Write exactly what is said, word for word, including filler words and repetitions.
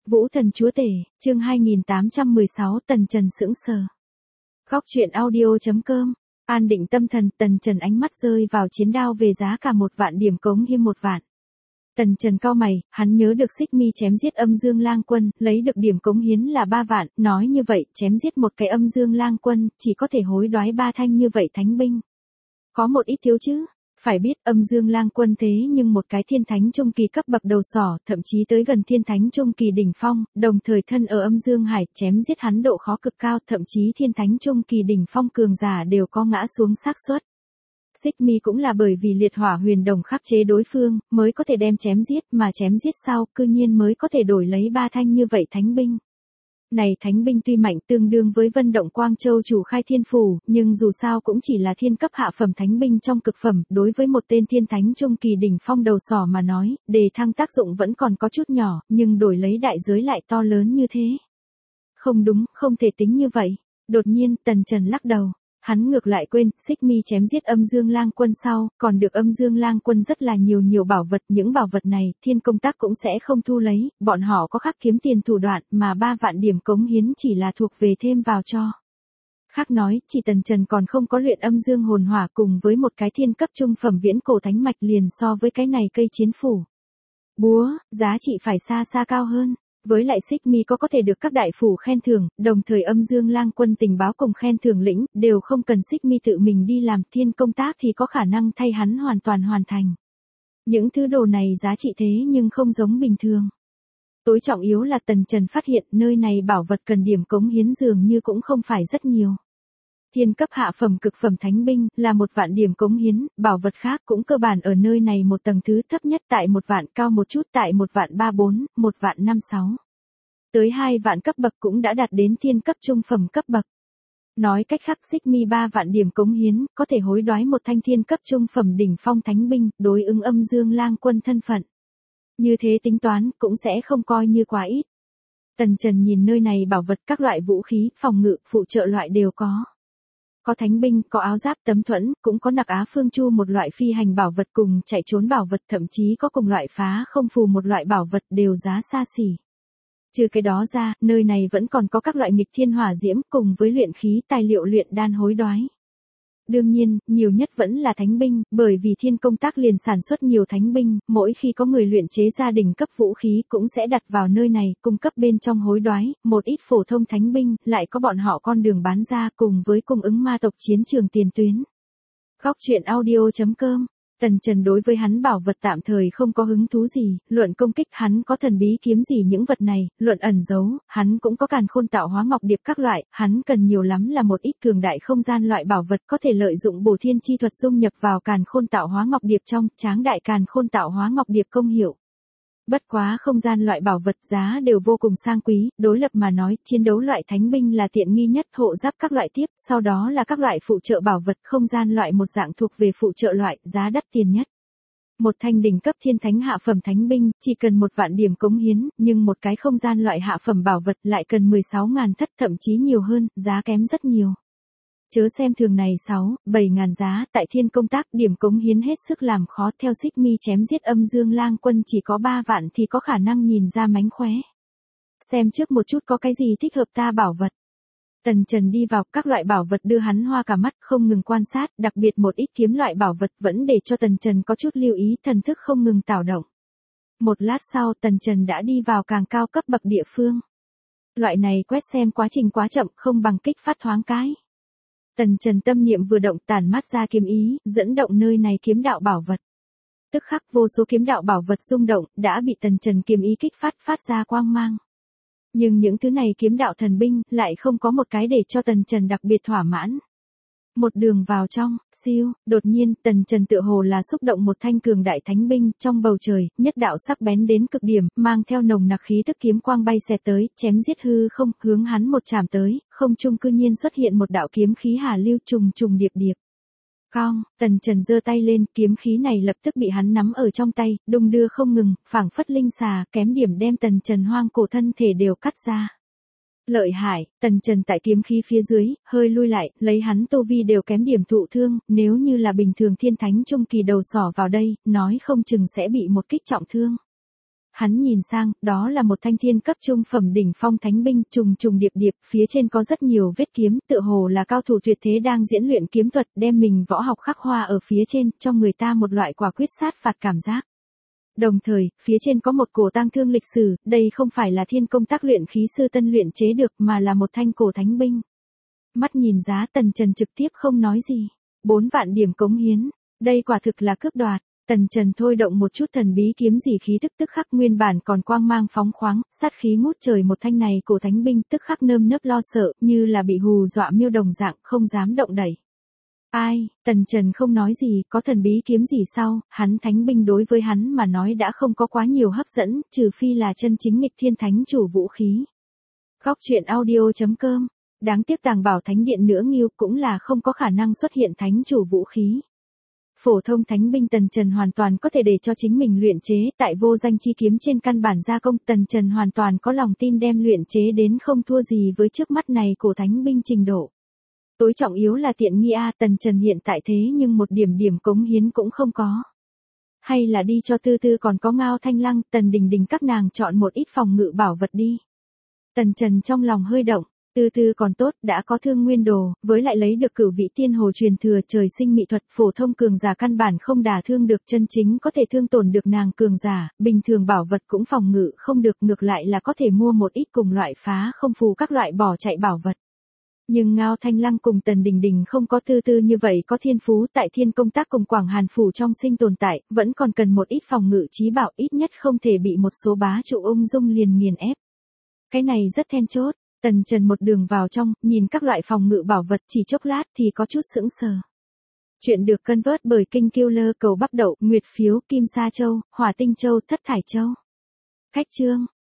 Vũ thần chúa tể, chương hai nghìn tám trăm mười sáu Tần Trần sững sờ. Góc truyện audio.com, an định tâm thần, Tần Trần ánh mắt rơi vào chiến đao về giá cả một vạn điểm cống hiên một vạn. Tần Trần cau mày, hắn nhớ được Xích Mi chém giết Âm Dương Lang Quân, lấy được điểm cống hiến là ba vạn, nói như vậy, chém giết một cái Âm Dương Lang Quân, chỉ có thể hối đoái ba thanh như vậy thánh binh. Có một ít thiếu chứ. Phải biết Âm Dương Lang Quân thế nhưng một cái thiên thánh trung kỳ cấp bậc đầu sỏ, thậm chí tới gần thiên thánh trung kỳ đỉnh phong, đồng thời thân ở Âm Dương Hải, chém giết hắn độ khó cực cao, thậm chí thiên thánh trung kỳ đỉnh phong cường giả đều có ngã xuống xác suất. Xích Mi cũng là bởi vì liệt hỏa huyền đồng khắc chế đối phương, mới có thể đem chém giết, mà chém giết sau, cư nhiên mới có thể đổi lấy ba thanh như vậy thánh binh. Này thánh binh tuy mạnh tương đương với Vân Động Quang Châu chủ khai thiên phủ, nhưng dù sao cũng chỉ là thiên cấp hạ phẩm thánh binh trong cực phẩm, đối với một tên thiên thánh trung kỳ đỉnh phong đầu sỏ mà nói, đề thăng tác dụng vẫn còn có chút nhỏ, nhưng đổi lấy đại giới lại to lớn như thế. Không đúng, không thể tính như vậy. Đột nhiên, Tần Trần lắc đầu. Hắn ngược lại quên, Xích Mi chém giết Âm Dương Lang Quân sau, còn được Âm Dương Lang Quân rất là nhiều nhiều bảo vật, những bảo vật này, thiên công tác cũng sẽ không thu lấy, bọn họ có khác kiếm tiền thủ đoạn, mà ba vạn điểm cống hiến chỉ là thuộc về thêm vào cho. Khác nói, chỉ Tần Trần còn không có luyện Âm Dương hồn hỏa cùng với một cái thiên cấp trung phẩm viễn cổ thánh mạch liền so với cái này cây chiến phủ. Búa, giá trị phải xa xa cao hơn. Với lại Xích Mi có có thể được các đại phủ khen thưởng, đồng thời Âm Dương Lang Quân tình báo cùng khen thưởng lĩnh, đều không cần Xích Mi tự mình đi làm, thiên công tác thì có khả năng thay hắn hoàn toàn hoàn thành. Những thứ đồ này giá trị thế nhưng không giống bình thường. Tối trọng yếu là Tần Trần phát hiện nơi này bảo vật cần điểm cống hiến dường như cũng không phải rất nhiều. Thiên cấp hạ phẩm cực phẩm thánh binh là một vạn điểm cống hiến, bảo vật khác cũng cơ bản ở nơi này một tầng thứ thấp nhất tại một vạn, cao một chút tại một vạn ba bốn, một vạn năm sáu. Tới hai vạn cấp bậc cũng đã đạt đến thiên cấp trung phẩm cấp bậc. Nói cách khác, Xích Mi ba vạn điểm cống hiến, có thể hối đoái một thanh thiên cấp trung phẩm đỉnh phong thánh binh, đối ứng Âm Dương Lang Quân thân phận. Như thế tính toán, cũng sẽ không coi như quá ít. Tần Trần nhìn nơi này bảo vật các loại vũ khí, phòng ngự, phụ trợ loại đều có. Có thánh binh, có áo giáp tấm thuẫn, cũng có nặc á phương chu một loại phi hành bảo vật cùng chạy trốn bảo vật, thậm chí có cùng loại phá không phù một loại bảo vật đều giá xa xỉ. Trừ cái đó ra, nơi này vẫn còn có các loại nghịch thiên hỏa diễm cùng với luyện khí tài liệu luyện đan hối đoái. Đương nhiên, nhiều nhất vẫn là thánh binh, bởi vì thiên công tác liền sản xuất nhiều thánh binh, mỗi khi có người luyện chế gia đình cấp vũ khí cũng sẽ đặt vào nơi này, cung cấp bên trong hối đoái, một ít phổ thông thánh binh, lại có bọn họ con đường bán ra cùng với cung ứng ma tộc chiến trường tiền tuyến. Góc truyện audio.com, Tần Trần đối với hắn bảo vật tạm thời không có hứng thú gì, luận công kích hắn có thần bí kiếm gì những vật này, luận ẩn giấu, hắn cũng có càn khôn tạo hóa ngọc điệp các loại, hắn cần nhiều lắm là một ít cường đại không gian loại bảo vật có thể lợi dụng bổ thiên chi thuật dung nhập vào càn khôn tạo hóa ngọc điệp trong, tráng đại càn khôn tạo hóa ngọc điệp công hiệu. Bất quá không gian loại bảo vật giá đều vô cùng sang quý, đối lập mà nói, chiến đấu loại thánh binh là tiện nghi nhất, hộ giáp các loại tiếp, sau đó là các loại phụ trợ bảo vật, không gian loại một dạng thuộc về phụ trợ loại, giá đắt tiền nhất. Một thanh đỉnh cấp thiên thánh hạ phẩm thánh binh, chỉ cần một vạn điểm cống hiến, nhưng một cái không gian loại hạ phẩm bảo vật lại cần mười sáu ngàn thất, thậm chí nhiều hơn, giá kém rất nhiều. Chớ xem thường này sáu, bảy ngàn giá, tại thiên công tác điểm cống hiến hết sức làm khó, theo Xích Mi chém giết Âm Dương Lang Quân chỉ có ba vạn thì có khả năng nhìn ra mánh khóe. Xem trước một chút có cái gì thích hợp ta bảo vật. Tần Trần đi vào, các loại bảo vật đưa hắn hoa cả mắt, không ngừng quan sát, đặc biệt một ít kiếm loại bảo vật vẫn để cho Tần Trần có chút lưu ý, thần thức không ngừng tạo động. Một lát sau Tần Trần đã đi vào càng cao cấp bậc địa phương. Loại này quét xem quá trình quá chậm, không bằng kích phát thoáng cái. Tần Trần tâm niệm vừa động tản mát ra kiếm ý, dẫn động nơi này kiếm đạo bảo vật. Tức khắc vô số kiếm đạo bảo vật rung động, đã bị Tần Trần kiếm ý kích phát phát ra quang mang. Nhưng những thứ này kiếm đạo thần binh lại không có một cái để cho Tần Trần đặc biệt thỏa mãn. Một đường vào trong, siêu, đột nhiên, Tần Trần tựa hồ là xúc động một thanh cường đại thánh binh, trong bầu trời, nhất đạo sắc bén đến cực điểm, mang theo nồng nặc khí tức kiếm quang bay xẹt tới, chém giết hư không, hướng hắn một chạm tới, không trung cư nhiên xuất hiện một đạo kiếm khí hà lưu trùng trùng điệp điệp. Cong, Tần Trần giơ tay lên, kiếm khí này lập tức bị hắn nắm ở trong tay, đung đưa không ngừng, phảng phất linh xà, kém điểm đem Tần Trần hoang cổ thân thể đều cắt ra. Lợi hại, Tần Trần tại kiếm khí phía dưới, hơi lui lại, lấy hắn tu vi đều kém điểm thụ thương, nếu như là bình thường thiên thánh trung kỳ đầu sỏ vào đây, nói không chừng sẽ bị một kích trọng thương. hắn nhìn sang, đó là một thanh thiên cấp trung phẩm đỉnh phong thánh binh, trùng trùng điệp điệp, phía trên có rất nhiều vết kiếm, tựa hồ là cao thủ tuyệt thế đang diễn luyện kiếm thuật, đem mình võ học khắc hoa ở phía trên, cho người ta một loại quả quyết sát phạt cảm giác. Đồng thời, phía trên có một cổ tang thương lịch sử, đây không phải là thiên công tác luyện khí sư tân luyện chế được mà là một thanh cổ thánh binh. Mắt nhìn giá, Tần Trần trực tiếp không nói gì. Bốn vạn điểm cống hiến, đây quả thực là cướp đoạt. Tần Trần thôi động một chút thần bí kiếm gì khí tức tức khắc nguyên bản còn quang mang phóng khoáng, sát khí ngút trời một thanh này cổ thánh binh tức khắc nơm nớp lo sợ, như là bị hù dọa miêu đồng dạng, không dám động đẩy. Ai, Tần Trần không nói gì, có thần bí kiếm gì sau, hắn thánh binh đối với hắn mà nói đã không có quá nhiều hấp dẫn, trừ phi là chân chính nghịch thiên thánh chủ vũ khí. Góc truyện audio chấm com, đáng tiếc Tàng Bảo Thánh Điện nữa nghiêu cũng là không có khả năng xuất hiện thánh chủ vũ khí. Phổ thông thánh binh Tần Trần hoàn toàn có thể để cho chính mình luyện chế, tại vô danh chi kiếm trên căn bản gia công, Tần Trần hoàn toàn có lòng tin đem luyện chế đến không thua gì với trước mắt này cổ thánh binh trình độ. Tối trọng yếu là tiện nghi a, Tần Trần hiện tại thế nhưng một điểm điểm cống hiến cũng không có. Hay là đi cho Tư Tư còn có Ngao Thanh Lăng, Tần Đình Đình các nàng chọn một ít phòng ngự bảo vật đi. Tần Trần trong lòng hơi động. Tư Tư còn tốt, đã có thương nguyên đồ, với lại lấy được cửu vị tiên hồ truyền thừa trời sinh mị thuật, phổ thông cường giả căn bản không đả thương được, chân chính có thể thương tổn được nàng cường giả, bình thường bảo vật cũng phòng ngự không được, ngược lại là có thể mua một ít cùng loại phá không phù các loại bỏ chạy bảo vật. Nhưng Ngao Thanh Lăng cùng Tần Đình Đình không có Tư Tư như vậy có thiên phú tại thiên công tác cùng Quảng Hàn phủ trong sinh tồn tại, vẫn còn cần một ít phòng ngự trí bảo, ít nhất không thể bị một số bá trụ ung dung liền nghiền ép. Cái này rất then chốt. Tần Trần một đường vào trong, nhìn các loại phòng ngự bảo vật chỉ chốc lát thì có chút sững sờ. Chuyện được cân vớt bởi Kinh Killer cầu bắp đậu, nguyệt phiếu, kim sa châu, hỏa tinh châu, thất thải châu. Khách chương.